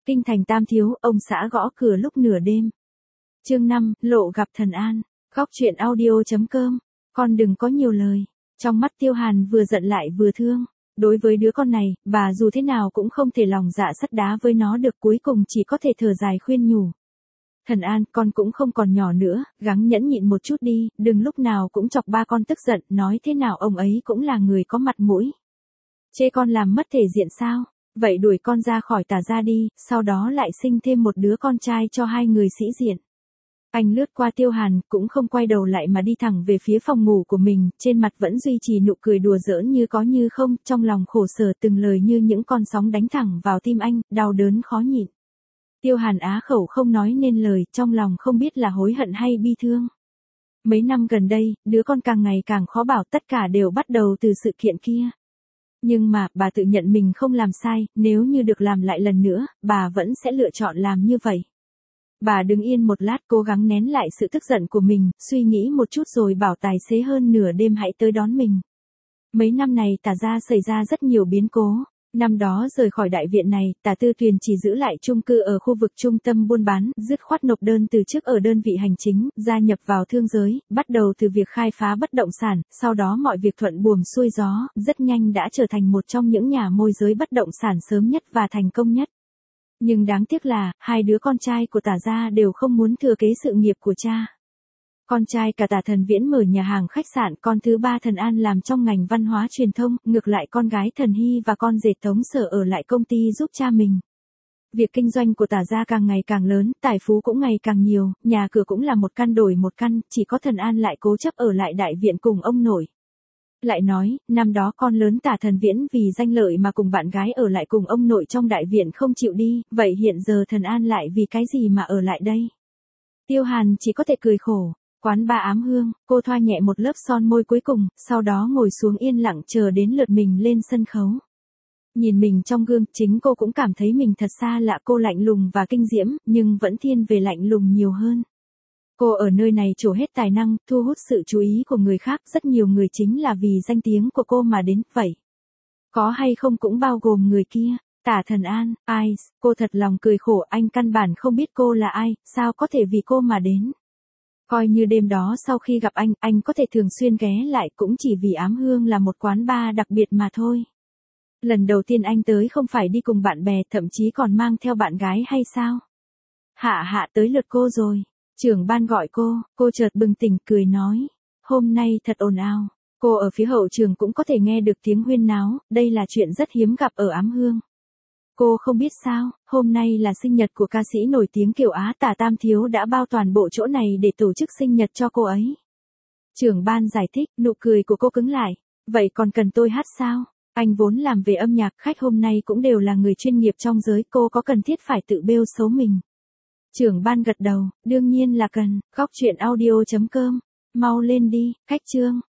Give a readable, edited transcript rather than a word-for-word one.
Kinh thành Tam Thiếu, ông xã gõ cửa lúc nửa đêm. Chương 5, lộ gặp Thần An. Góc chuyện audio.com. Con đừng có nhiều lời. Trong mắt Tiêu Hàn vừa giận lại vừa thương. Đối với đứa con này, bà dù thế nào cũng không thể lòng dạ sắt đá với nó được, cuối cùng chỉ có thể thở dài khuyên nhủ. Thần An, con cũng không còn nhỏ nữa, gắng nhẫn nhịn một chút đi, đừng lúc nào cũng chọc ba con tức giận, nói thế nào ông ấy cũng là người có mặt mũi. Chê con làm mất thể diện sao? Vậy đuổi con ra khỏi Tả gia đi, sau đó lại sinh thêm một đứa con trai cho hai người sĩ diện. Anh lướt qua Tiêu Hàn, cũng không quay đầu lại mà đi thẳng về phía phòng ngủ của mình, trên mặt vẫn duy trì nụ cười đùa giỡn như có như không, trong lòng khổ sở từng lời như những con sóng đánh thẳng vào tim anh, đau đớn khó nhịn. Tiêu Hàn á khẩu không nói nên lời, trong lòng không biết là hối hận hay bi thương. Mấy năm gần đây, đứa con càng ngày càng khó bảo, tất cả đều bắt đầu từ sự kiện kia. Nhưng mà, bà tự nhận mình không làm sai, nếu như được làm lại lần nữa, bà vẫn sẽ lựa chọn làm như vậy. Bà đứng yên một lát, cố gắng nén lại sự tức giận của mình, suy nghĩ một chút rồi bảo tài xế hơn nửa đêm hãy tới đón mình. Mấy năm này Tả gia xảy ra rất nhiều biến cố. Năm đó rời khỏi đại viện này, Tả Tư Tuyền chỉ giữ lại chung cư ở khu vực trung tâm buôn bán, dứt khoát nộp đơn từ chức ở đơn vị hành chính, gia nhập vào thương giới, bắt đầu từ việc khai phá bất động sản, sau đó mọi việc thuận buồm xuôi gió, rất nhanh đã trở thành một trong những nhà môi giới bất động sản sớm nhất và thành công nhất. Nhưng đáng tiếc là, hai đứa con trai của Tả gia đều không muốn thừa kế sự nghiệp của cha. Con trai cả Tả Thần Viễn mở nhà hàng khách sạn, con thứ ba Thần An làm trong ngành văn hóa truyền thông, ngược lại con gái Thần Hy và con rể Tống Sở ở lại công ty giúp cha mình. Việc kinh doanh của Tả gia càng ngày càng lớn, tài phú cũng ngày càng nhiều, nhà cửa cũng là một căn đổi một căn, chỉ có Thần An lại cố chấp ở lại đại viện cùng ông nội. Lại nói, năm đó con lớn Tả Thần Viễn vì danh lợi mà cùng bạn gái ở lại cùng ông nội trong đại viện không chịu đi, vậy hiện giờ Thần An lại vì cái gì mà ở lại đây? Tiêu Hàn chỉ có thể cười khổ. Quán ba Ám Hương, cô thoa nhẹ một lớp son môi cuối cùng, sau đó ngồi xuống yên lặng chờ đến lượt mình lên sân khấu. Nhìn mình trong gương, chính cô cũng cảm thấy mình thật xa lạ, cô lạnh lùng và kinh diễm, nhưng vẫn thiên về lạnh lùng nhiều hơn. Cô ở nơi này trổ hết tài năng, thu hút sự chú ý của người khác, rất nhiều người chính là vì danh tiếng của cô mà đến, vậy. Có hay không cũng bao gồm người kia, Tả Thần An, ai, cô thật lòng cười khổ, anh căn bản không biết cô là ai, sao có thể vì cô mà đến. Coi như đêm đó sau khi gặp anh có thể thường xuyên ghé lại cũng chỉ vì Ám Hương là một quán bar đặc biệt mà thôi. Lần đầu tiên anh tới không phải đi cùng bạn bè, thậm chí còn mang theo bạn gái hay sao? Hạ tới lượt cô rồi. Trưởng ban gọi cô chợt bừng tỉnh cười nói. Hôm nay thật ồn ào. Cô ở phía hậu trường cũng có thể nghe được tiếng huyên náo, đây là chuyện rất hiếm gặp ở Ám Hương. Cô không biết sao, hôm nay là sinh nhật của ca sĩ nổi tiếng kiểu Á, Tả Tam Thiếu đã bao toàn bộ chỗ này để tổ chức sinh nhật cho cô ấy. Trưởng ban giải thích, nụ cười của cô cứng lại. Vậy còn cần tôi hát sao? Anh vốn làm về âm nhạc, khách hôm nay cũng đều là người chuyên nghiệp trong giới, cô có cần thiết phải tự bêu xấu mình? Trưởng ban gật đầu, đương nhiên là cần. Góc chuyện audio.com. Mau lên đi, khách trương.